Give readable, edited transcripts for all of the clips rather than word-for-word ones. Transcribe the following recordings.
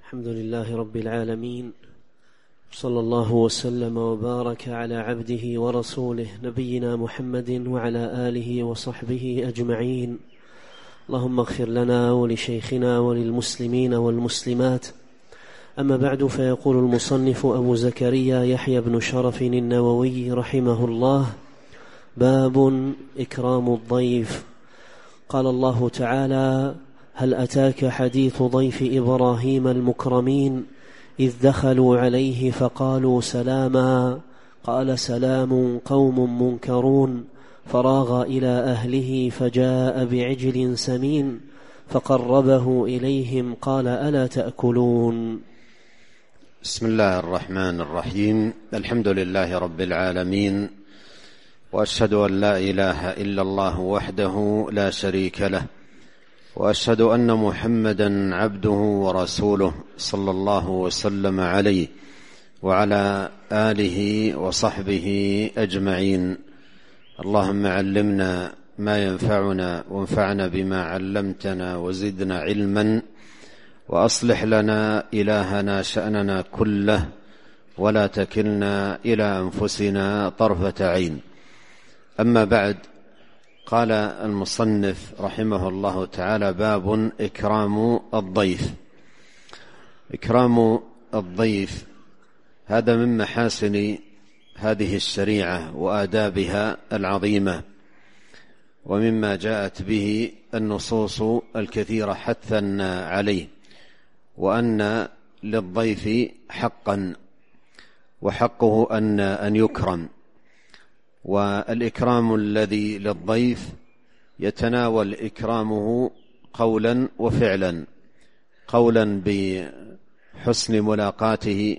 الحمد لله رب العالمين، صلى الله وسلم وبارك على عبده ورسوله نبينا محمد وعلى آله وصحبه أجمعين. اللهم اغفر لنا ولشيخنا وللمسلمين والمسلمات. أما بعد، فيقول المصنف أبو زكريا يحيى بن شرف النووي رحمه الله: باب إكرام الضيف. قال الله تعالى: هل أتاك حديث ضيف إبراهيم المكرمين إذ دخلوا عليه فقالوا سلاما قال سلام قوم منكرون فراغ إلى أهله فجاء بعجل سمين فقربه إليهم قال ألا تأكلون. بسم الله الرحمن الرحيم. الحمد لله رب العالمين، وأشهد أن لا إله إلا الله وحده لا شريك له، وأشهد أن محمدا عبده ورسوله صلى الله وسلم عليه وعلى آله وصحبه أجمعين. اللهم علمنا ما ينفعنا وانفعنا بما علمتنا وزدنا علما، وأصلح لنا إلهنا شأننا كله ولا تكلنا إلى أنفسنا طرفة عين. أما بعد، قال المصنف رحمه الله تعالى: باب إكرام الضيف. إكرام الضيف هذا من محاسن هذه الشريعة وآدابها العظيمة، ومما جاءت به النصوص الكثيرة حثا عليه، وأن للضيف حقا وحقه أن يكرم. والإكرام الذي للضيف يتناول إكرامه قولا وفعلا. قولا بحسن ملاقاته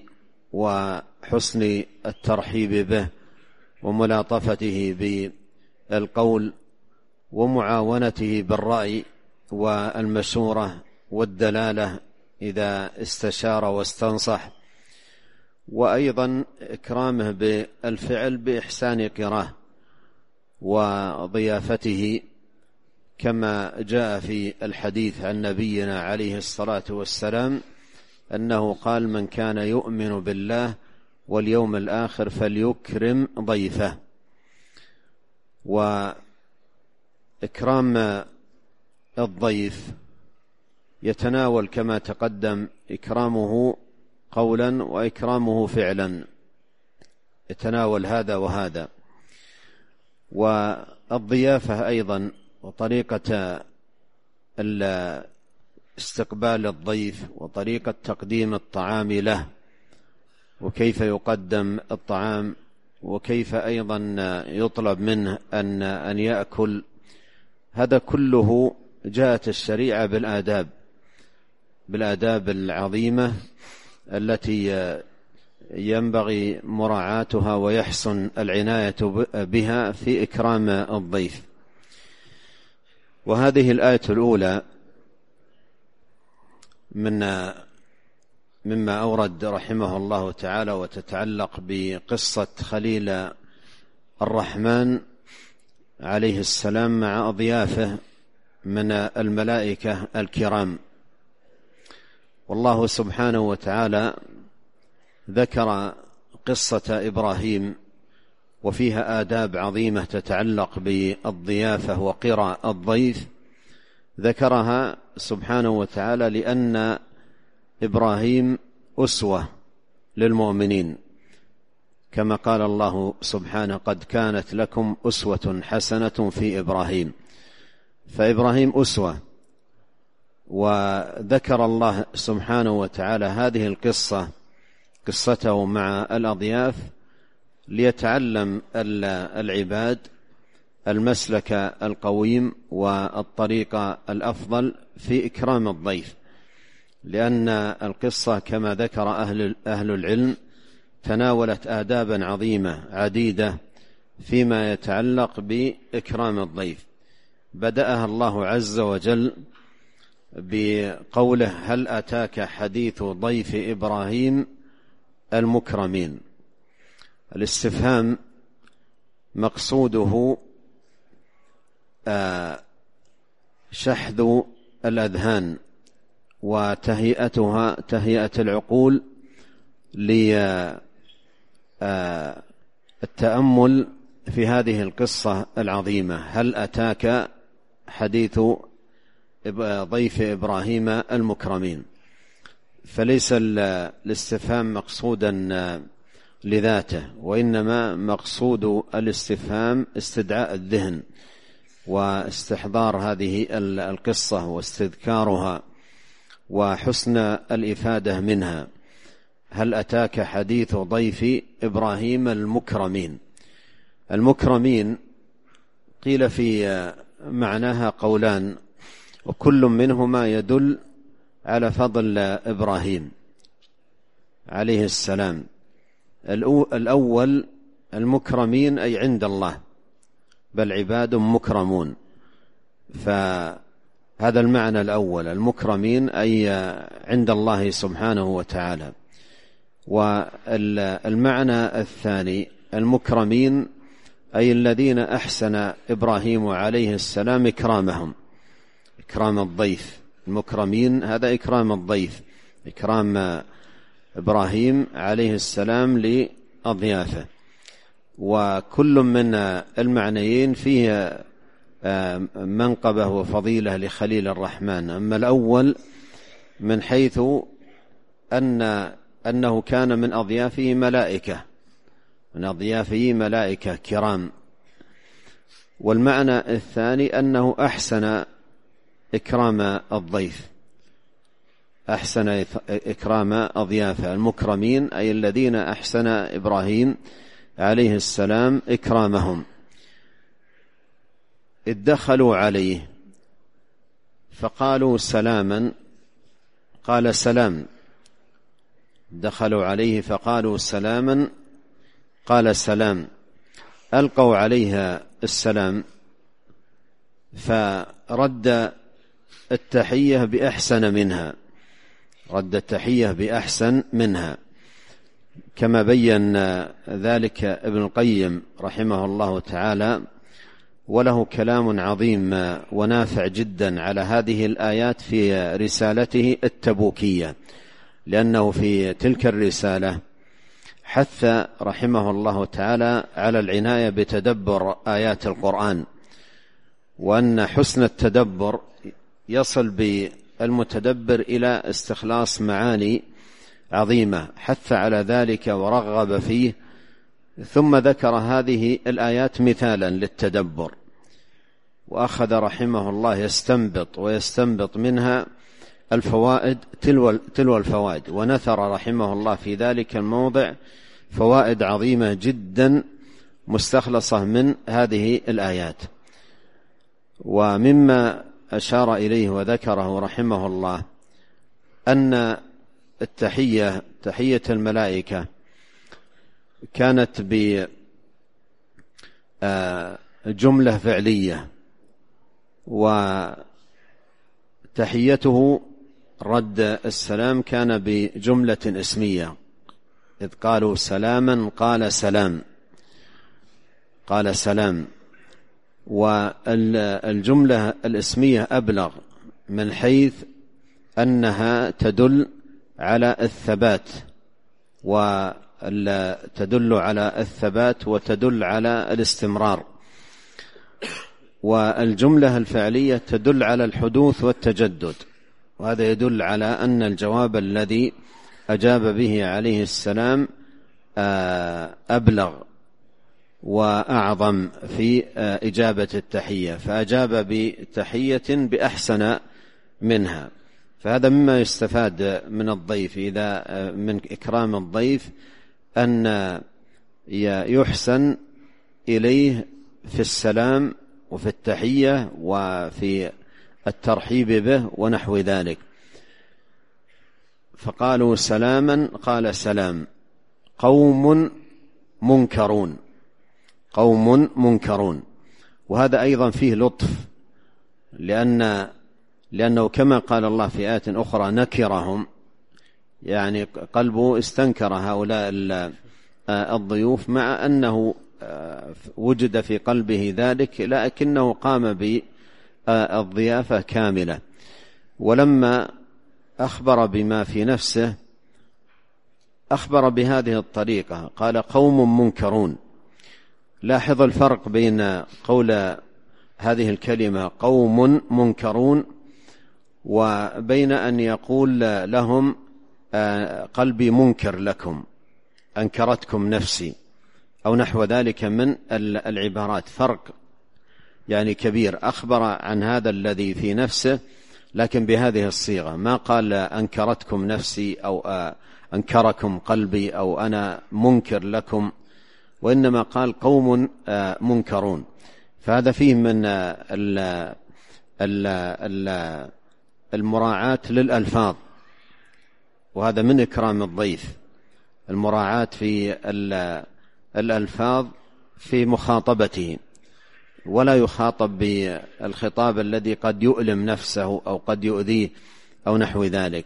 وحسن الترحيب به وملاطفته بالقول ومعاونته بالرأي والمشورة والدلالة إذا استشار واستنصح، وأيضا إكرامه بالفعل بإحسان قراه وضيافته، كما جاء في الحديث عن نبينا عليه الصلاة والسلام أنه قال: من كان يؤمن بالله واليوم الآخر فليكرم ضيفه. وإكرام الضيف يتناول كما تقدم إكرامه قولا وإكرامه فعلا، يتناول هذا وهذا. والضيافة أيضا وطريقة استقبال الضيف وطريقة تقديم الطعام له، وكيف يقدم الطعام، وكيف أيضا يطلب منه أن يأكل، هذا كله جاءت الشريعة بالآداب العظيمة التي ينبغي مراعاتها ويحسن العناية بها في إكرام الضيف. وهذه الآية الأولى مما أورد رحمه الله تعالى، وتتعلق بقصة خليل الرحمن عليه السلام مع أضيافه من الملائكة الكرام. والله سبحانه وتعالى ذكر قصة إبراهيم، وفيها آداب عظيمة تتعلق بالضيافة وقرى الضيف، ذكرها سبحانه وتعالى لأن إبراهيم أسوة للمؤمنين، كما قال الله سبحانه: قد كانت لكم أسوة حسنة في إبراهيم. فإبراهيم أسوة. وذكر الله سبحانه وتعالى هذه قصته مع الأضياف ليتعلم العباد المسلك القويم والطريق الأفضل في إكرام الضيف، لأن القصة كما ذكر أهل العلم تناولت آدابا عظيمة عديدة فيما يتعلق بإكرام الضيف. بدأها الله عز وجل بقوله: هل أتاك حديث ضيف إبراهيم المكرمين. الاستفهام مقصوده شحذ الأذهان وتهيئتها تهيئة العقول للتأمل في هذه القصة العظيمة. هل أتاك حديث ضيف إبراهيم المكرمين؟ فليس الاستفهام مقصودا لذاته، وإنما مقصود الاستفهام استدعاء الذهن واستحضار هذه القصة واستذكارها وحسن الإفادة منها. هل أتاك حديث ضيف إبراهيم المكرمين؟ المكرمين قيل في معناها قولان، وكل منهما يدل على فضل إبراهيم عليه السلام. الأول المكرمين أي عند الله، بل عباد مكرمون، فهذا المعنى الأول، المكرمين أي عند الله سبحانه وتعالى. والمعنى الثاني المكرمين أي الذين أحسن إبراهيم عليه السلام إكرامهم، إكرام الضيف. المكرمين هذا إكرام الضيف، إكرام إبراهيم عليه السلام لأضيافه. وكل من المعنيين فيه منقبة وفضيلة لخليل الرحمن. أما الأول من حيث أنه كان من أضيافه ملائكة، من أضيافه ملائكة كرام. والمعنى الثاني أنه أحسن إكرام الضيف، أحسن إكرام أضيافه. المكرمين أي الذين أحسن إبراهيم عليه السلام إكرامهم. إذ دخلوا عليه فقالوا سلاما، قال سلام. دخلوا عليه فقالوا سلاما، قال سلام. ألقوا عليها السلام فرد التحية بأحسن منها، رد التحية بأحسن منها، كما بين ذلك ابن القيم رحمه الله تعالى، وله كلام عظيم ونافع جدا على هذه الآيات في رسالته التبوكية، لأنه في تلك الرسالة حث رحمه الله تعالى على العناية بتدبر آيات القرآن، وأن حسن التدبر يصل بالمتدبر إلى استخلاص معاني عظيمة، حث على ذلك ورغب فيه. ثم ذكر هذه الآيات مثالا للتدبر، وأخذ رحمه الله يستنبط منها الفوائد تلو الفوائد، ونثر رحمه الله في ذلك الموضع فوائد عظيمة جدا مستخلصة من هذه الآيات. ومما أشار إليه وذكره رحمه الله أن التحية، تحية الملائكة، كانت بجملة فعلية، وتحيته رد السلام كان بجملة اسمية. إذ قالوا سلاما قال سلام، قال سلام. والجملة الاسمية أبلغ من حيث أنها تدل على الثبات، وتدل على الثبات وتدل على الاستمرار. والجملة الفعلية تدل على الحدوث والتجدد، وهذا يدل على أن الجواب الذي أجاب به عليه السلام أبلغ وأعظم في إجابة التحية، فأجاب بتحية بأحسن منها. فهذا مما يستفاد من الضيف، إذا من إكرام الضيف أن يحسن إليه في السلام وفي التحية وفي الترحيب به ونحو ذلك. فقالوا سلاما قال سلام. قوم منكرون، قوم منكرون. وهذا أيضا فيه لطف، لأنه كما قال الله في آيات أخرى نكرهم، يعني قلبه استنكر هؤلاء الضيوف، مع أنه وجد في قلبه ذلك، لكنه قام بالضيافة كاملة. ولما أخبر بما في نفسه أخبر بهذه الطريقة، قال قوم منكرون. لاحظ الفرق بين قول هذه الكلمة قوم منكرون وبين أن يقول لهم قلبي منكر لكم، أنكرتكم نفسي، أو نحو ذلك من العبارات. فرق يعني كبير. أخبر عن هذا الذي في نفسه لكن بهذه الصيغة، ما قال أنكرتكم نفسي أو أنكركم قلبي أو أنا منكر لكم، وإنما قال قوم منكرون. فهذا فيه من المراعاة للألفاظ، وهذا من إكرام الضيف، المراعاة في الألفاظ في مخاطبته، ولا يخاطب بالخطاب الذي قد يؤلم نفسه أو قد يؤذيه أو نحو ذلك.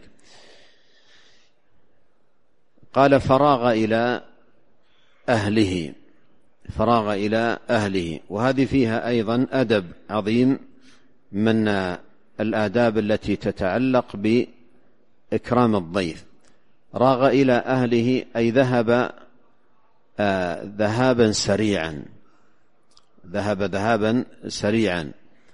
قال فراغ إلى أهله، فراغ إلى أهله، وهذه فيها أيضا أدب عظيم من الآداب التي تتعلق بإكرام الضيف. راغ إلى أهله أي ذهب ذهابا سريعا، ذهب ذهابا سريعا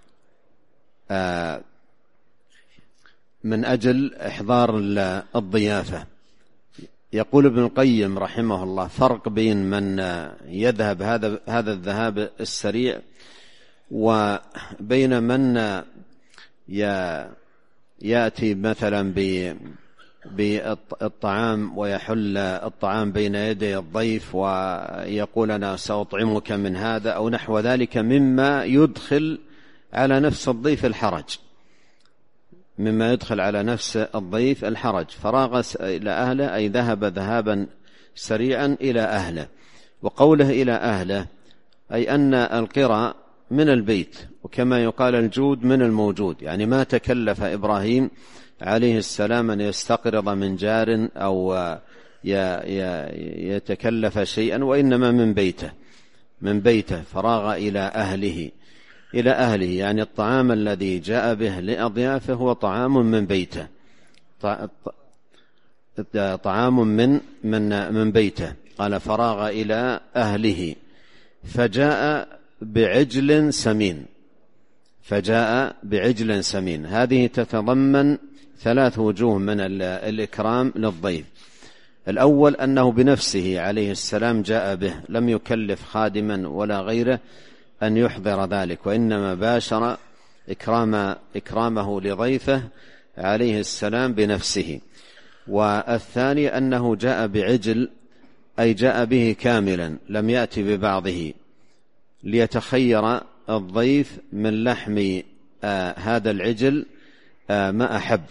من أجل إحضار الضيافة. يقول ابن القيم رحمه الله فرق بين من يذهب هذا الذهاب السريع وبين من يأتي مثلا بالطعام ويحل الطعام بين يدي الضيف ويقول أنا سأطعمك من هذا أو نحو ذلك مما يدخل على نفس الضيف الحرج، مما يدخل على نفس الضيف الحرج. فراغ إلى أهله أي ذهب ذهابا سريعا إلى أهله. وقوله إلى أهله أي أن القرى من البيت، وكما يقال الجود من الموجود، يعني ما تكلف إبراهيم عليه السلام أن يستقرض من جار أو يتكلف شيئا، وإنما من بيته. فراغ إلى أهله، إلى أهله يعني الطعام الذي جاء به لأضيافه هو طعام من بيته، طعام من بيته. قال فراغ إلى أهله فجاء بعجل سمين، فجاء بعجل سمين. هذه تتضمن 3 وجوه من الإكرام للضيف. الأول أنه بنفسه عليه السلام جاء به، لم يكلف خادما ولا غيره أن يحضر ذلك، وإنما باشر إكرامه لضيفه عليه السلام بنفسه. والثاني أنه جاء بعجل أي جاء به كاملا، لم يأتي ببعضه، ليتخير الضيف من لحم هذا العجل ما أحب.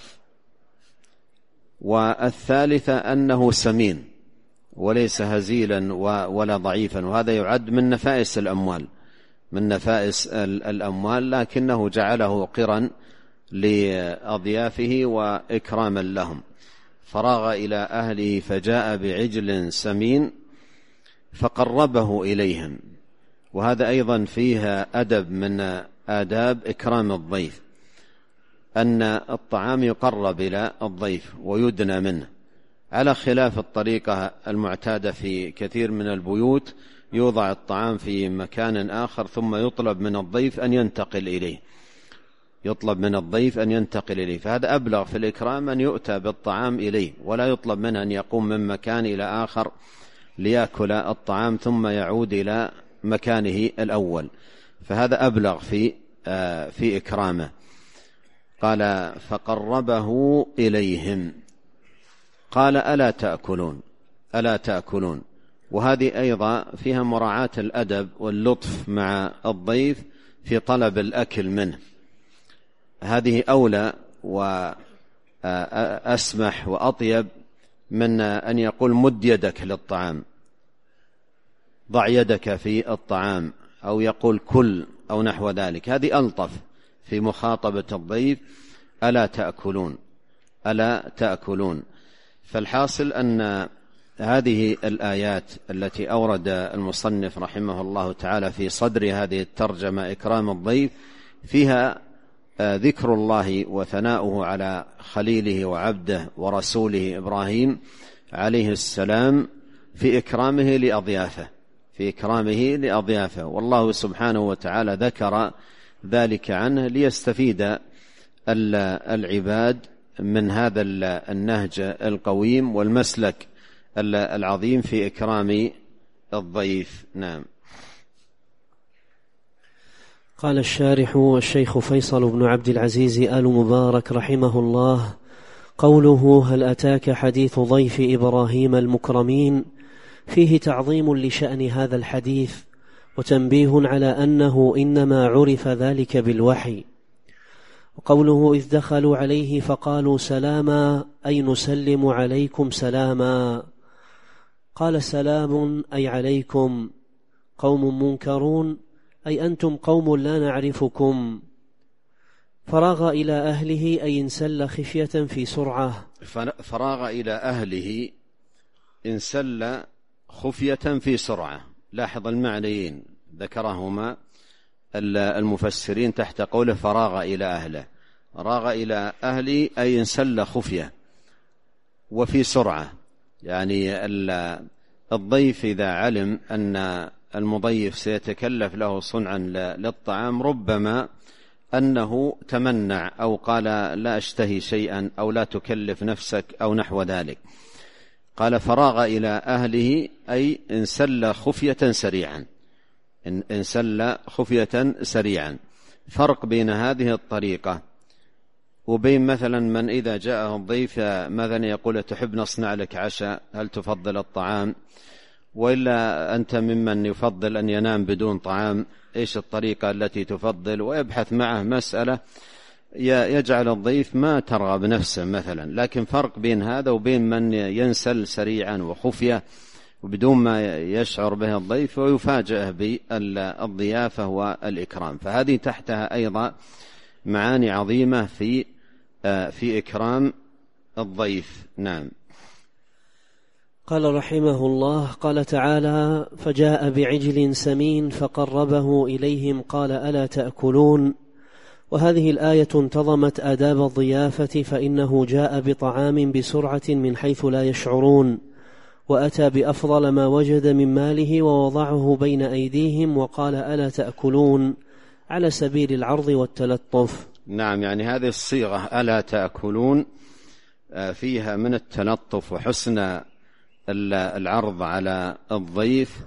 والثالثة أنه سمين وليس هزيلا ولا ضعيفا، وهذا يعد من نفائس الأموال، من نفائس الأموال، لكنه جعله قرا لأضيافه وإكراما لهم. فراغ إلى أهله فجاء بعجل سمين فقربه إليهم. وهذا أيضا فيها أدب من آداب إكرام الضيف، أن الطعام يقرب إلى الضيف ويدنى منه، على خلاف الطريقة المعتادة في كثير من البيوت، يوضع الطعام في مكان آخر ثم يطلب من الضيف أن ينتقل إليه، فهذا أبلغ في الإكرام أن يؤتى بالطعام إليه، ولا يطلب منه أن يقوم من مكان إلى آخر ليأكل الطعام ثم يعود إلى مكانه الأول، فهذا أبلغ في إكرامه. قال فقربه إليهم. قال ألا تأكلون. وهذه أيضا فيها مراعاة الأدب واللطف مع الضيف في طلب الأكل منه. هذه أولى وأسمح وأطيب من أن يقول مد يدك للطعام، ضع يدك في الطعام، أو يقول كل أو نحو ذلك. هذه ألطف في مخاطبة الضيف. ألا تأكلون. فالحاصل أن هذه الآيات التي أورد المصنف رحمه الله تعالى في صدر هذه الترجمة إكرام الضيف فيها ذكر الله وثناؤه على خليله وعبده ورسوله إبراهيم عليه السلام في إكرامه لأضيافه، والله سبحانه وتعالى ذكر ذلك عنه ليستفيد العباد من هذا النهج القويم والمسلك العظيم في إكرام الضيف. نعم. قال الشارح الشيخ فيصل بن عبد العزيز آل مبارك رحمه الله: قوله هل أتاك حديث ضيف إبراهيم المكرمين فيه تعظيم لشأن هذا الحديث وتنبيه على أنه إنما عرف ذلك بالوحي. وقوله إذ دخلوا عليه فقالوا سلاما أي نسلم عليكم سلاما، قال سلام أي عليكم، قوم منكرون أي أنتم قوم لا نعرفكم. فراغ إلى أهله أي انسل خفية في سرعة. فراغ إلى أهله انسل خفية في سرعة. لاحظ المعنيين ذكرهما المفسرين تحت قوله فراغ إلى أهله. راغ إلى أهلي أي انسل خفية وفي سرعة، يعني الضيف إذا علم أن المضيف سيتكلف له صنعا للطعام ربما أنه تمنع أو قال لا أشتهي شيئا أو لا تكلف نفسك أو نحو ذلك. قال فراغ إلى أهله أي انسل خفية سريعا. فرق بين هذه الطريقة وبين مثلا من إذا جاءه الضيف مثلا يقول تحب نصنع لك عشاء، هل تفضل الطعام، وإلا أنت ممن يفضل أن ينام بدون طعام، إيش الطريقة التي تفضل، ويبحث معه مسألة يجعل الضيف ما ترغب نفسه مثلا. لكن فرق بين هذا وبين من ينسل سريعا وخفية وبدون ما يشعر به الضيف ويفاجئه بالضيافة والإكرام. فهذه تحتها أيضا معاني عظيمة في إكرام الضيف. نعم. قال رحمه الله: قال تعالى: فجاء بعجل سمين فقربه إليهم قال ألا تأكلون. وهذه الآية انتظمت آداب الضيافة، فإنه جاء بطعام بسرعة من حيث لا يشعرون، وأتى بأفضل ما وجد من ماله ووضعه بين أيديهم وقال ألا تأكلون على سبيل العرض والتلطف. نعم، يعني هذه الصيغة ألا تأكلون فيها من التلطف وحسن العرض على الضيف،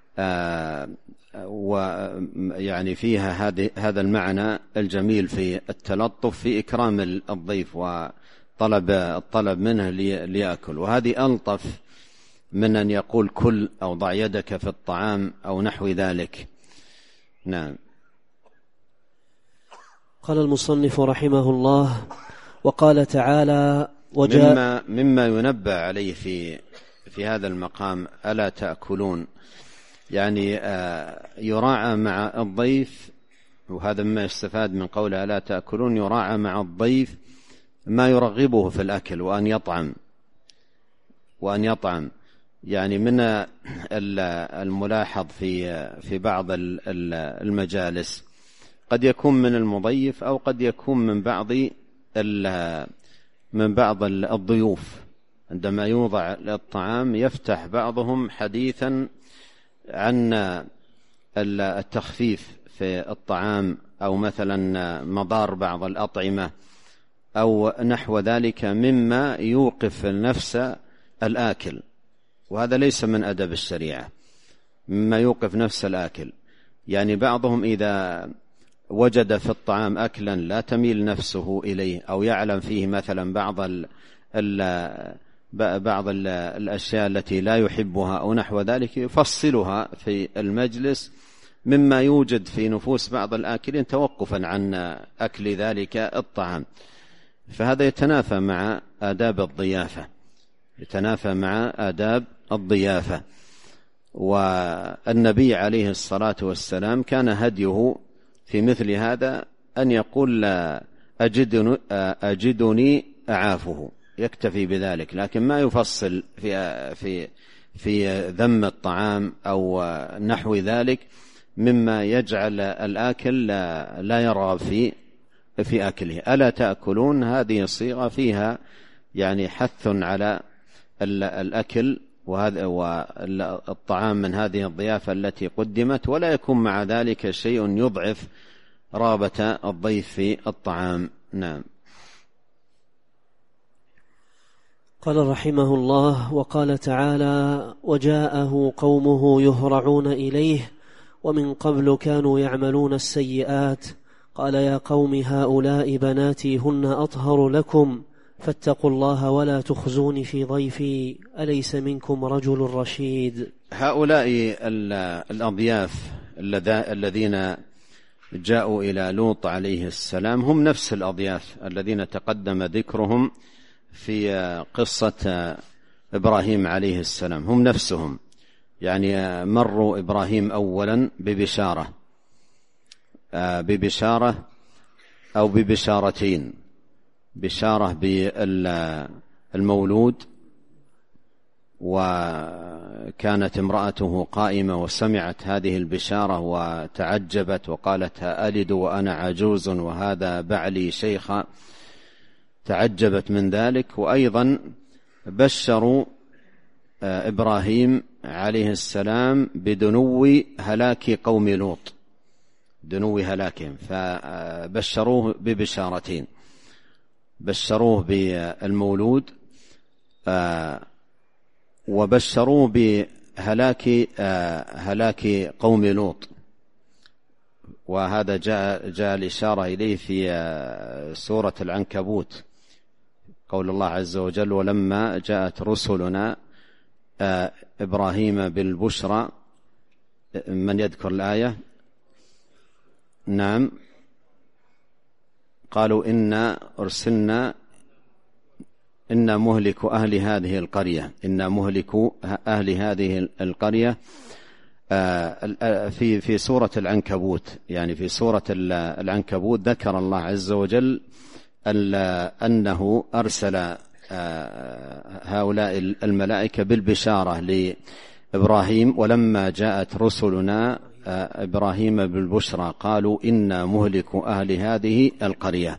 ويعني فيها هذا المعنى الجميل في التلطف في إكرام الضيف الطلب منه ليأكل. وهذه ألطف من أن يقول كل أو ضع يدك في الطعام أو نحو ذلك. نعم. قال المصنف رحمه الله: وقال تعالى: مما ينبه عليه في هذا المقام ألا تأكلون، يعني يراعى مع الضيف، وهذا مما يستفاد من قول ألا تأكلون، يراعى مع الضيف ما يرغبه في الأكل وأن يطعم. يعني من الملاحظ في بعض المجالس قد يكون من المضيف أو قد يكون من بعض الضيوف، عندما يوضع الطعام يفتح بعضهم حديثا عن التخفيف في الطعام أو مثلا مضار بعض الأطعمة أو نحو ذلك مما يوقف النفس الآكل، وهذا ليس من أدب الشريعة مما يوقف نفس الآكل. يعني بعضهم إذا وجد في الطعام أكلا لا تميل نفسه إليه أو يعلم فيه مثلا بعض الأشياء التي لا يحبها أو نحو ذلك يفصلها في المجلس مما يوجد في نفوس بعض الآكلين توقفا عن أكل ذلك الطعام. فهذا يتنافى مع آداب الضيافة. والنبي عليه الصلاة والسلام كان هديه في مثل هذا أن يقول لا أجدني أعافه، يكتفي بذلك، لكن ما يفصل في ذم الطعام أو نحو ذلك مما يجعل الآكل لا يرغب في في أكله. ألا تأكلون هذه الصيغة فيها يعني حث على الأكل وهذا والطعام من هذه الضيافة التي قدمت، ولا يكون مع ذلك شيء يضعف رغبة الضيف في الطعام. نعم. قال رحمه الله: وقال تعالى: وجاءه قومه يهرعون إليه ومن قبل كانوا يعملون السيئات قال يا قوم هؤلاء بناتي هن أطهر لكم فاتقوا الله ولا تخزون في ضيفي أليس منكم رجل رشيد. هؤلاء الأضياف الذين جاءوا إلى لوط عليه السلام هم نفس الأضياف الذين تقدم ذكرهم في قصة إبراهيم عليه السلام، هم نفسهم. يعني مروا إبراهيم أولا ببشارة أو ببشارتين، بشارة بالمولود، وكانت امرأته قائمة وسمعت هذه البشارة وتعجبت وقالت ألد وأنا عجوز وهذا بعلي شيخا، تعجبت من ذلك. وأيضا بشروا إبراهيم عليه السلام بدنو هلاك قوم لوط، دنو هلاكهم، فبشروه ببشارتين، بشروه بالمولود وبشروه بهلاك قوم لوط. وهذا جاء الإشارة إليه في سورة العنكبوت، قول الله عز وجل: ولما جاءت رسلنا إبراهيم بالبشرى. من يذكر الآية؟ نعم. قالوا إنا أرسلنا إنا مهلك أهل هذه القرية، إنا مهلك أهل هذه القرية. في سورة العنكبوت، يعني في سورة العنكبوت ذكر الله عز وجل أنه أرسل هؤلاء الملائكة بالبشارة لإبراهيم: ولما جاءت رسلنا إبراهيم بالبشرى قالوا إنا مهلك أهل هذه القرية.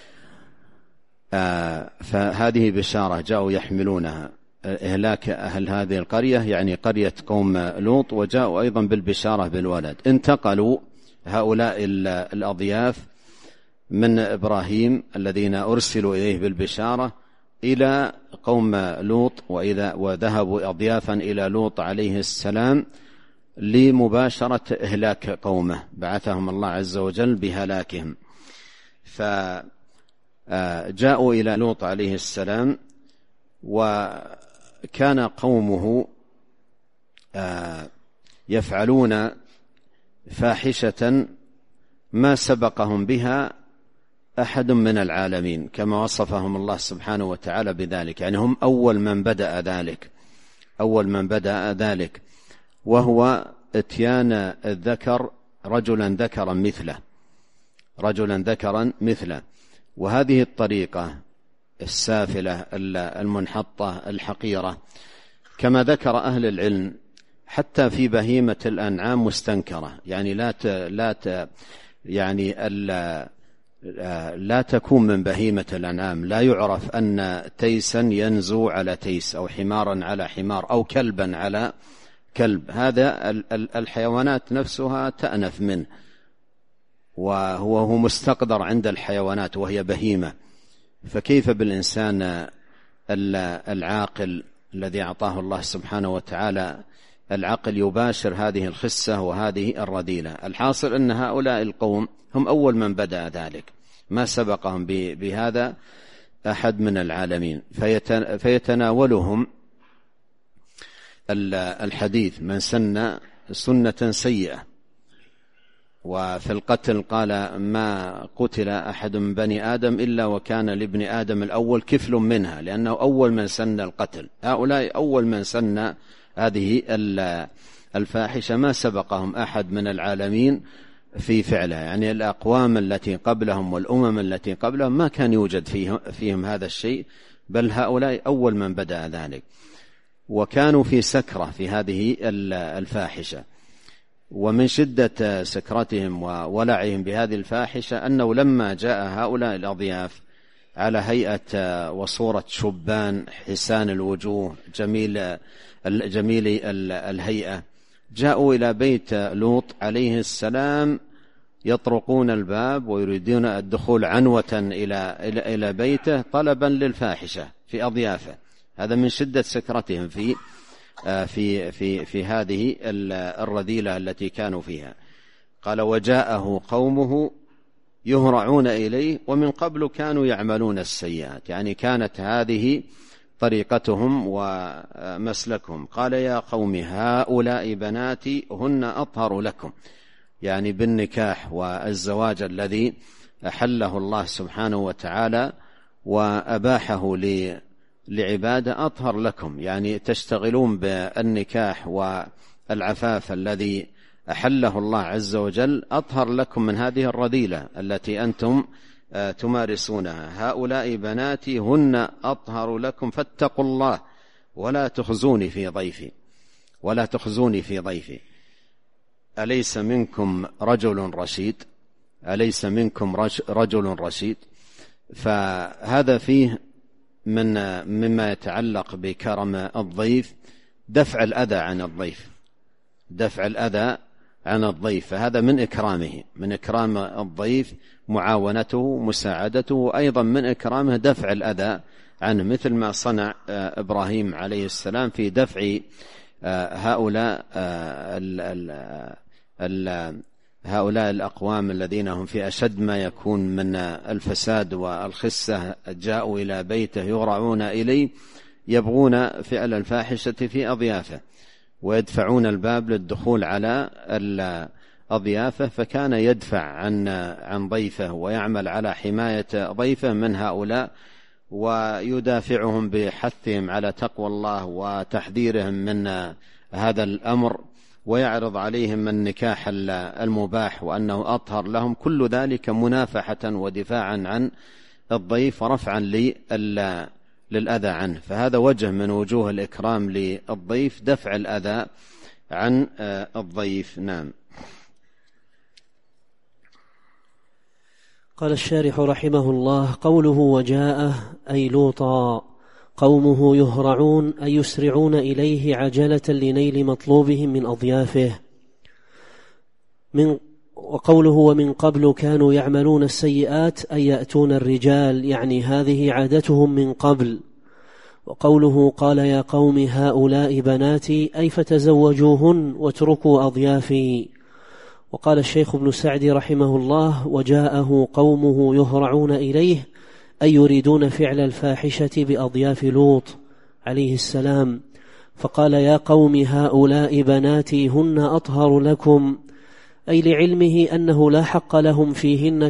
فهذه بشارة جاءوا يحملونها، إهلاك أهل هذه القرية يعني قرية قوم لوط، وجاءوا أيضا بالبشارة بالولد. انتقلوا هؤلاء الأضياف من إبراهيم الذين أرسلوا إليه بالبشارة إلى قوم لوط، وذهبوا أضيافا إلى لوط عليه السلام لمباشرة إهلاك قومه، بعثهم الله عز وجل بهلاكهم. فجاءوا إلى لوط عليه السلام، وكان قومه يفعلون فاحشة ما سبقهم بها أحد من العالمين، كما وصفهم الله سبحانه وتعالى بذلك. يعني هم أول من بدأ ذلك، وهو اتيان الذكر رجلا ذكرا مثله. وهذه الطريقة السافلة المنحطة الحقيرة، كما ذكر أهل العلم، حتى في بهيمة الأنعام مستنكرة، يعني لا تكون من بهيمة الأنعام. لا يعرف أن تيسا ينزو على تيس، أو حمارا على حمار، أو كلبا على كلب. هذا الحيوانات نفسها تأنف منه، وهو مستقدر عند الحيوانات وهي بهيمة، فكيف بالإنسان العاقل الذي أعطاه الله سبحانه وتعالى العقل يباشر هذه الخسة وهذه الرذيلة؟ الحاصل أن هؤلاء القوم هم أول من بدأ ذلك، ما سبقهم بهذا أحد من العالمين. فيتناولهم الحديث: من سن سنة سيئة. وفي القتل قال: ما قتل أحد من بني آدم إلا وكان لابن آدم الأول كفل منها، لأنه أول من سن القتل. هؤلاء أول من سن هذه الفاحشة، ما سبقهم أحد من العالمين في فعلها. يعني الأقوام التي قبلهم والأمم التي قبلهم ما كان يوجد فيهم هذا الشيء، بل هؤلاء أول من بدأ ذلك، وكانوا في سكرة في هذه الفاحشة. ومن شدة سكرتهم وولعهم بهذه الفاحشة أنه لما جاء هؤلاء الأضياف على هيئة وصورة شبان حسان الوجوه جميل الهيئة، جاءوا إلى بيت لوط عليه السلام يطرقون الباب ويريدون الدخول عنوة إلى بيته طلبا للفاحشة في أضيافه. هذا من شدة سكرتهم في هذه الرذيلة التي كانوا فيها. قال وجاءه قومه يهرعون إليه ومن قبل كانوا يعملون السيئات، يعني كانت هذه طريقتهم ومسلكهم. قال يا قوم هؤلاء بناتي هن أطهر لكم، يعني بالنكاح والزواج الذي أحله الله سبحانه وتعالى وأباحه لعبادة أطهر لكم، يعني تشتغلون بالنكاح والعفاف الذي أحله الله عز وجل أطهر لكم من هذه الرذيلة التي أنتم تمارسونها. هؤلاء بناتي هن أطهر لكم فاتقوا الله ولا تخزوني في ضيفي أليس منكم رجل رشيد. فهذا فيه مما يتعلق بكرم الضيف دفع الأذى عن الضيف، فهذا من إكرام الضيف معاونته مساعدته، وأيضا من إكرامه دفع الأذى عنه، مثل ما صنع إبراهيم عليه السلام في دفع هؤلاء الأقوام الذين هم في أشد ما يكون من الفساد والخسة. جاءوا إلى بيته يهرعون إليه يبغون فعل الفاحشة في أضيافه ويدفعون الباب للدخول على أضيافه، فكان يدفع عن ضيفه ويعمل على حماية ضيفه من هؤلاء ويدافعهم بحثهم على تقوى الله وتحذيرهم من هذا الأمر، ويعرض عليهم النكاح المباح وأنه أطهر لهم، كل ذلك منافحة ودفاعا عن الضيف ورفعا للأذى عنه. فهذا وجه من وجوه الإكرام للضيف، دفع الأذى عن الضيف. نعم. قال الشارح رحمه الله: قوله وجاءه أي لوطا قومه يهرعون أي يسرعون إليه عجلة لنيل مطلوبهم من أضيافه. وقوله ومن قبل كانوا يعملون السيئات أي يأتون الرجال، يعني هذه عادتهم من قبل. وقوله قال يا قوم هؤلاء بناتي أي فتزوجوهن واتركوا أضيافي. وقال الشيخ ابن سعدي رحمه الله: وجاءه قومه يهرعون إليه أي يريدون فعل الفاحشة بأضياف لوط عليه السلام، فقال يا قوم هؤلاء بناتي هن أطهر لكم، أي لعلمه أنه لا حق لهم فيهن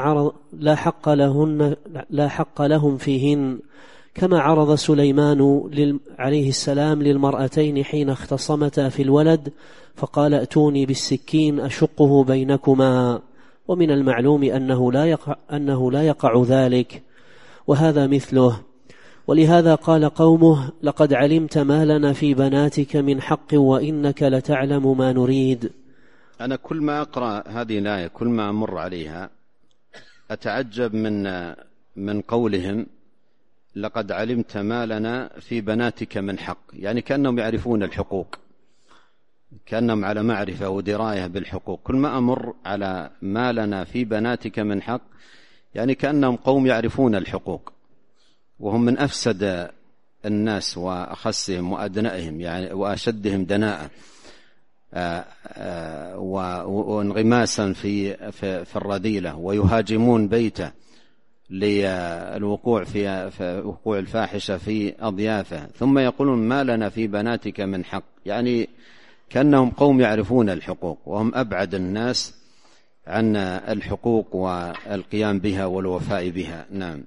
كما عرض سليمان عليه السلام للمرأتين حين اختصمتا في الولد فقال ائتوني بالسكين أشقه بينكما، ومن المعلوم أنه لا يقع ذلك، وهذا مثله. ولهذا قال قومه لقد علمت ما لنا في بناتك من حق وإنك لتعلم ما نريد. أنا كل ما أقرأ هذه الآية كل ما أمر عليها أتعجب من قولهم لقد علمت ما لنا في بناتك من حق، يعني كأنهم يعرفون الحقوق، كأنهم على معرفة ودراية بالحقوق. كل ما أمر على ما لنا في بناتك من حق يعني كأنهم قوم يعرفون الحقوق، وهم من أفسد الناس وأخسهم وأدنائهم يعني وأشدهم دناءة وانغماسا في الرذيلة، ويهاجمون بيته للوقوع في وقوع الفاحشة في أضيافه، ثم يقولون ما لنا في بناتك من حق، يعني كأنهم قوم يعرفون الحقوق وهم أبعد الناس عن الحقوق والقيام بها والوفاء بها. نعم.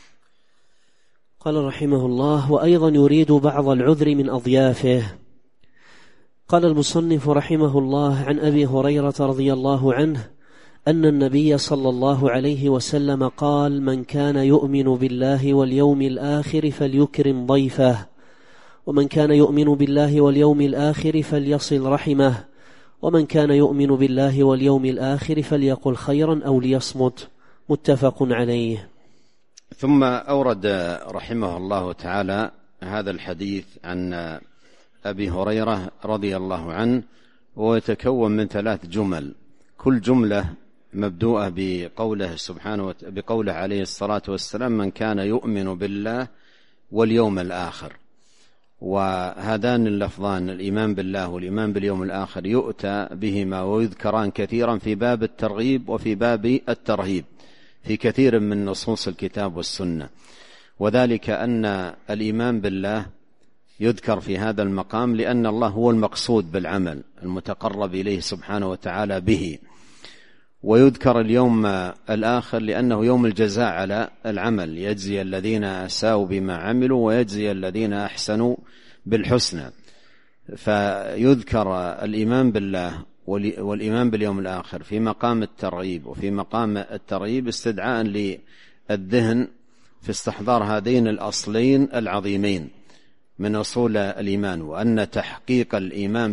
قال رحمه الله: وأيضا يريد بعض العذر من أضيافه. قال المصنف رحمه الله: عن أبي هريرة رضي الله عنه أن النبي صلى الله عليه وسلم قال: من كان يؤمن بالله واليوم الآخر فليكرم ضيفه، ومن كان يؤمن بالله واليوم الآخر فليصل رحمه، ومن كان يؤمن بالله واليوم الآخر فليقل خيرا أو ليصمت، متفق عليه. ثم أورد رحمه الله تعالى هذا الحديث عن أبي هريرة رضي الله عنه، ويتكون من 3 جمل، كل جملة مبدوءة بقوله عليه الصلاة والسلام: من كان يؤمن بالله واليوم الآخر. وهذان اللفظان، الإيمان بالله والإيمان باليوم الآخر، يؤتى بهما ويذكران كثيرا في باب الترغيب وفي باب الترهيب في كثير من نصوص الكتاب والسنة، وذلك أن الإيمان بالله يذكر في هذا المقام لأن الله هو المقصود بالعمل المتقرب إليه سبحانه وتعالى به، ويذكر اليوم الآخر لأنه يوم الجزاء على العمل، يجزي الذين أساءوا بما عملوا ويجزي الذين أحسنوا بالحسنى. فيذكر الإيمان بالله والإيمان باليوم الآخر في مقام الترغيب وفي مقام الترهيب استدعاء للذهن في استحضار هذين الأصلين العظيمين من أصول الإيمان، وأن تحقيق الإيمان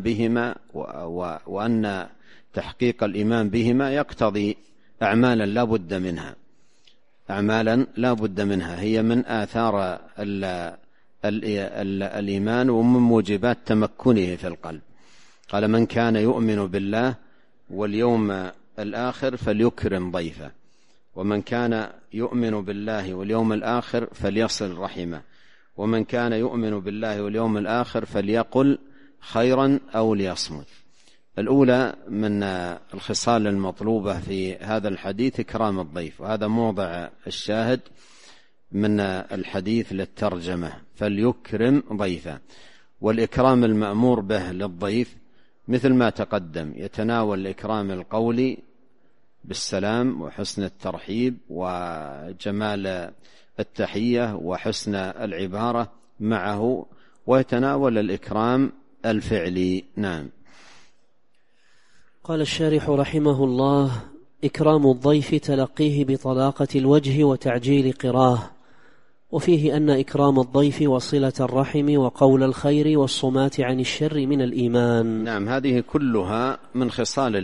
بهما يقتضي أعمالا لا بد منها، هي من آثار الإيمان ومن موجبات تمكنه في القلب. قال: من كان يؤمن بالله واليوم الآخر فليكرم ضيفه، ومن كان يؤمن بالله واليوم الآخر فليصل رحمه، ومن كان يؤمن بالله واليوم الآخر فليقل خيرا أو ليصمت. الأولى من الخصال المطلوبة في هذا الحديث إكرام الضيف، وهذا موضع الشاهد من الحديث للترجمة: فليكرم ضيفه. والإكرام المأمور به للضيف مثل ما تقدم، يتناول الإكرام القولي بالسلام وحسن الترحيب وجمال التحية وحسن العبارة معه، ويتناول الإكرام الفعلي. نعم. قال الشارح رحمه الله: إكرام الضيف تلقيه بطلاقة الوجه وتعجيل قراه، وفيه أن إكرام الضيف وصلة الرحم وقول الخير والصمات عن الشر من الإيمان. نعم، هذه كلها من خصال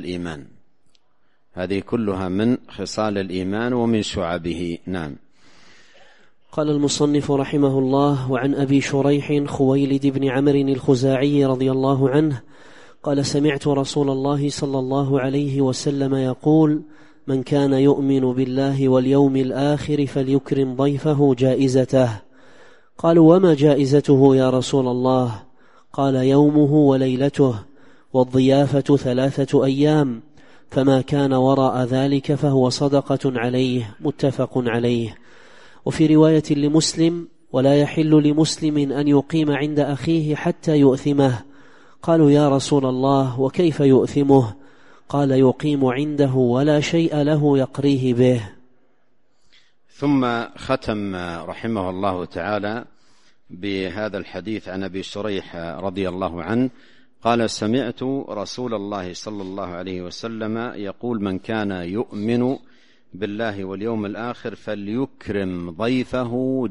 الإيمان ومن شعبه. نعم. قال المصنف رحمه الله: وعن أبي شريح خويلد بن عمرو الخزاعي رضي الله عنه قال: سمعت رسول الله صلى الله عليه وسلم يقول: من كان يؤمن بالله واليوم الآخر فليكرم ضيفه جائزته. قالوا: وما جائزته يا رسول الله؟ قال: يومه وليلته، والضيافة 3 أيام، فما كان وراء ذلك فهو صدقة عليه، متفق عليه. وفي رواية لمسلم: ولا يحل لمسلم أن يقيم عند أخيه حتى يؤثمه. قالوا: يا رسول الله، وكيف يؤثمه؟ قال: يقيم عنده ولا شيء له يقريه به. ثم ختم رحمه الله تعالى بهذا الحديث عن أبي شريح رضي الله عنه قال: سمعت رسول الله صلى الله عليه وسلم يقول: من كان يؤمن بالله واليوم الآخر فليكرم ضيفه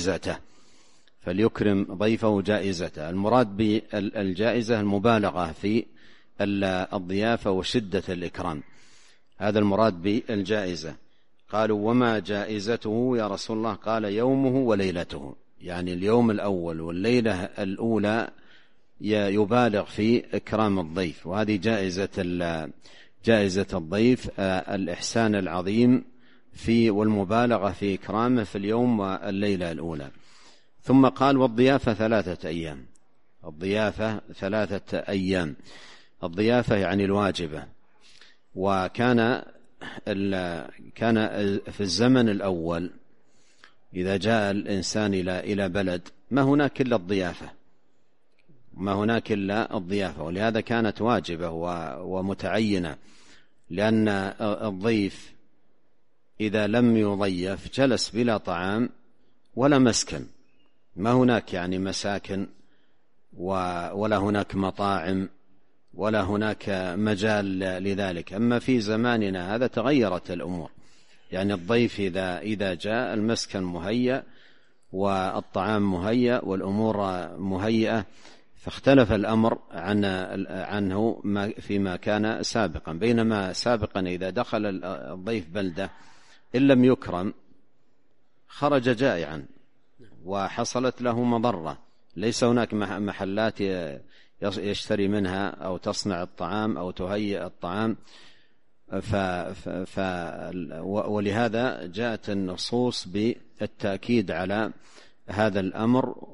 جائزته. المراد بالجائزة المبالغة في الضيافة وشدة الإكرام، هذا المراد بالجائزة. قالوا: وما جائزته يا رسول الله؟ قال: يومه وليلته، يعني اليوم الأول والليلة الأولى يبالغ في إكرام الضيف، وهذه جائزة الضيف الإحسان العظيم والمبالغة في إكرامه في اليوم والليلة الأولى. ثم قال: والضيافة 3 أيام. الضيافة يعني الواجبة. وكان في الزمن الأول إذا جاء الإنسان إلى بلد ما هناك إلا الضيافة، ولهذا كانت واجبة ومتعينة، لأن الضيف إذا لم يضيف جلس بلا طعام ولا مسكن، ما هناك يعني مساكن ولا هناك مطاعم ولا هناك مجال لذلك. أما في زماننا هذا تغيرت الأمور، يعني الضيف إذا جاء المسكن مهيأ والطعام مهيأ والأمور مهيئة، فاختلف الأمر عنه فيما كان سابقا. بينما سابقا إذا دخل الضيف بلدة إن لم يكرم خرج جائعا وحصلت له مضرة، ليس هناك محلات يشتري منها أو تصنع الطعام أو تهيئ الطعام، ولهذا جاءت النصوص بالتأكيد على هذا الأمر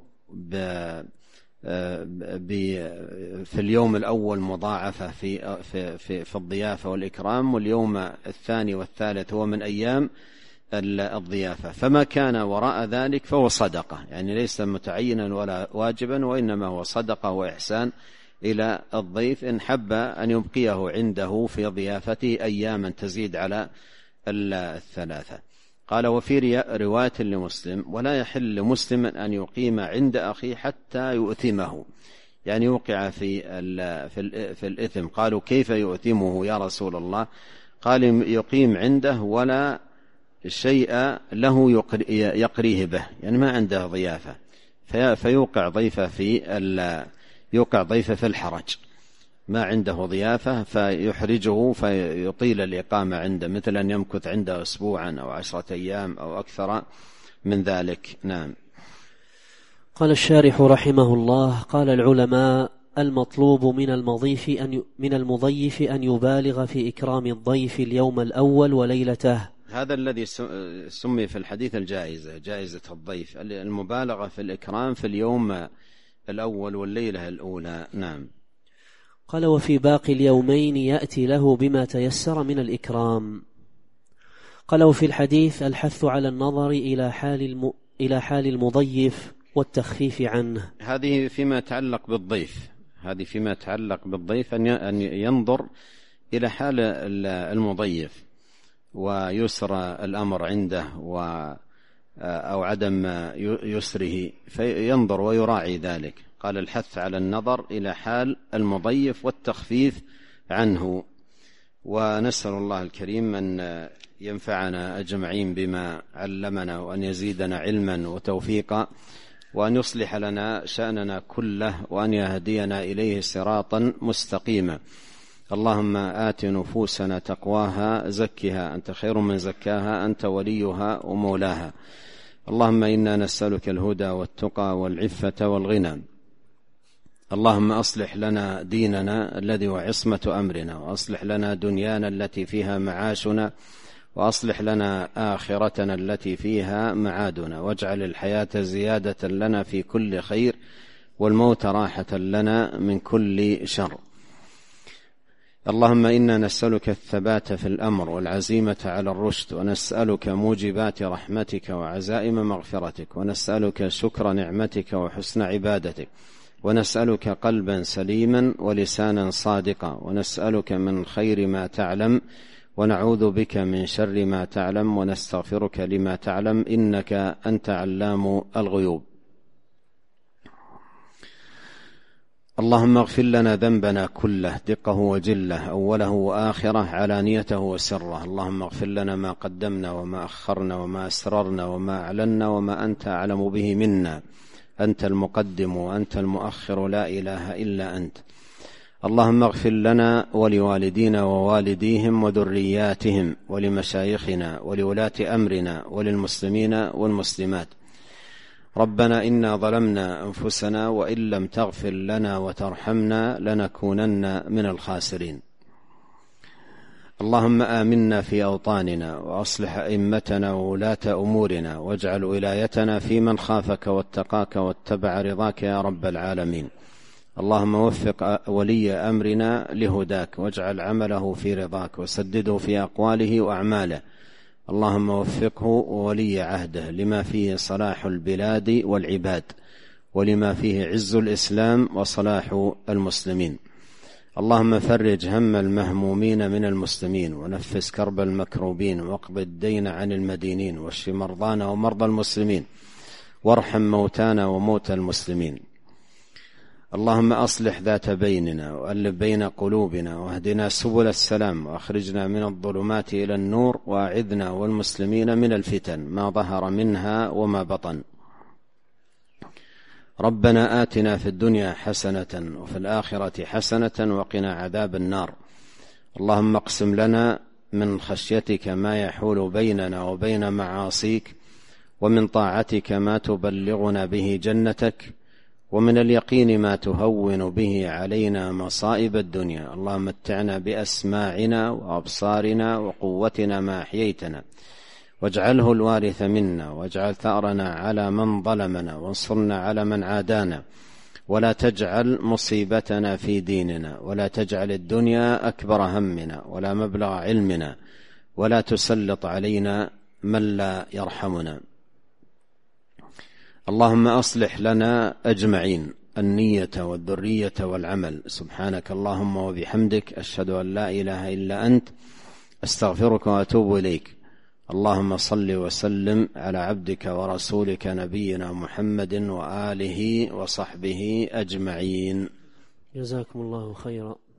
في اليوم الأول مضاعفة في الضيافة والإكرام، واليوم الثاني والثالث هو من أيام الضيافة. فما كان وراء ذلك فهو صدقة، يعني ليس متعينا ولا واجبا، وإنما هو صدقة وإحسان إلى الضيف إن حب أن يبقيه عنده في ضيافته أياما تزيد على الثلاثة. قال: وفي رواية لمسلم: ولا يحل لمسلم أن يقيم عند أخيه حتى يؤثمه، يعني يوقع في الإثم. قالوا: كيف يؤثمه يا رسول الله؟ قال: يقيم عنده ولا شيء له يقريه به، يعني ما عنده ضيافة، فيوقع ضيفه في الحرج، ما عنده ضيافة فيحرجه فيطيل الإقامة عنده، مثل أن يمكث عنده أسبوعا أو 10 أيام أو أكثر من ذلك. نعم. قال الشارح رحمه الله: قال العلماء: المطلوب من المضيف أن يبالغ في إكرام الضيف اليوم الأول وليلته. هذا الذي سمي في الحديث جائزة الضيف، المبالغة في الإكرام في اليوم الأول والليلة الأولى. نعم. قال: وفي باقي اليومين يأتي له بما تيسر من الإكرام. قال: وفي الحديث الحث على النظر إلى حال المضيف والتخفيف عنه. هذه فيما يتعلق بالضيف، أن ينظر إلى حال المضيف ويسر الأمر عنده أو عدم يسره، فينظر ويراعي ذلك. قال: الحث على النظر إلى حال المضيف والتخفيف عنه. ونسأل الله الكريم أن ينفعنا أجمعين بما علمنا، وأن يزيدنا علما وتوفيقا، وأن يصلح لنا شأننا كله، وأن يهدينا إليه صراطا مستقيما. اللهم آت نفوسنا تقواها، زكها أنت خير من زكاها، أنت وليها ومولاها. اللهم إنا نسألك الهدى والتقى والعفة والغنى. اللهم أصلح لنا ديننا الذي هو عصمة أمرنا، وأصلح لنا دنيانا التي فيها معاشنا، وأصلح لنا آخرتنا التي فيها معادنا، واجعل الحياة زيادة لنا في كل خير، والموت راحة لنا من كل شر. اللهم إنا نسألك الثبات في الأمر والعزيمة على الرشد، ونسألك موجبات رحمتك وعزائم مغفرتك، ونسألك شكر نعمتك وحسن عبادتك، ونسألك قلبا سليما ولسانا صادقا، ونسألك من خير ما تعلم، ونعوذ بك من شر ما تعلم، ونستغفرك لما تعلم، إنك أنت علام الغيوب. اللهم اغفر لنا ذنبنا كله، دقه وجله، أوله وآخره، علانيته وسره. اللهم اغفر لنا ما قدمنا وما أخرنا وما أسررنا وما أعلنا وما أنت أعلم به منا. أنت المقدم وأنت المؤخر، لا إله إلا أنت. اللهم اغفر لنا ولوالدينا ووالديهم وذرياتهم، ولمشايخنا ولولاة أمرنا، وللمسلمين والمسلمات. ربنا إنا ظلمنا أنفسنا، وإن لم تغفر لنا وترحمنا لنكونن من الخاسرين. اللهم آمنا في أوطاننا، وأصلح أئمتنا وولاة أمورنا، واجعل ولايتنا في من خافك واتقاك واتبع رضاك يا رب العالمين. اللهم وفق ولي أمرنا لهداك، واجعل عمله في رضاك، وسدده في أقواله وأعماله. اللهم وفقه وولي عهده لما فيه صلاح البلاد والعباد، ولما فيه عز الإسلام وصلاح المسلمين. اللهم فرج هم المهمومين من المسلمين، ونفس كرب المكروبين، واقض الدين عن المدينين، واشف مرضانا ومرضى المسلمين، وارحم موتانا وموتى المسلمين. اللهم أصلح ذات بيننا، وألف بين قلوبنا، واهدنا سبل السلام، وأخرجنا من الظلمات إلى النور، وأعذنا والمسلمين من الفتن ما ظهر منها وما بطن. ربنا آتنا في الدنيا حسنة وفي الآخرة حسنة وقنا عذاب النار. اللهم اقسم لنا من خشيتك ما يحول بيننا وبين معاصيك، ومن طاعتك ما تبلغنا به جنتك، ومن اليقين ما تهون به علينا مصائب الدنيا. اللهم متعنا بأسماعنا وأبصارنا وقوتنا ما أحييتنا، واجعله الوارث منا، واجعل ثأرنا على من ظلمنا، وانصرنا على من عادانا، ولا تجعل مصيبتنا في ديننا، ولا تجعل الدنيا أكبر همنا ولا مبلغ علمنا، ولا تسلط علينا من لا يرحمنا. اللهم أصلح لنا أجمعين النية والذرية والعمل. سبحانك اللهم وبحمدك، أشهد أن لا إله إلا أنت، أستغفرك وأتوب إليك. اللهم صل وسلم على عبدك ورسولك نبينا محمد وآله وصحبه أجمعين. جزاكم الله خيرا.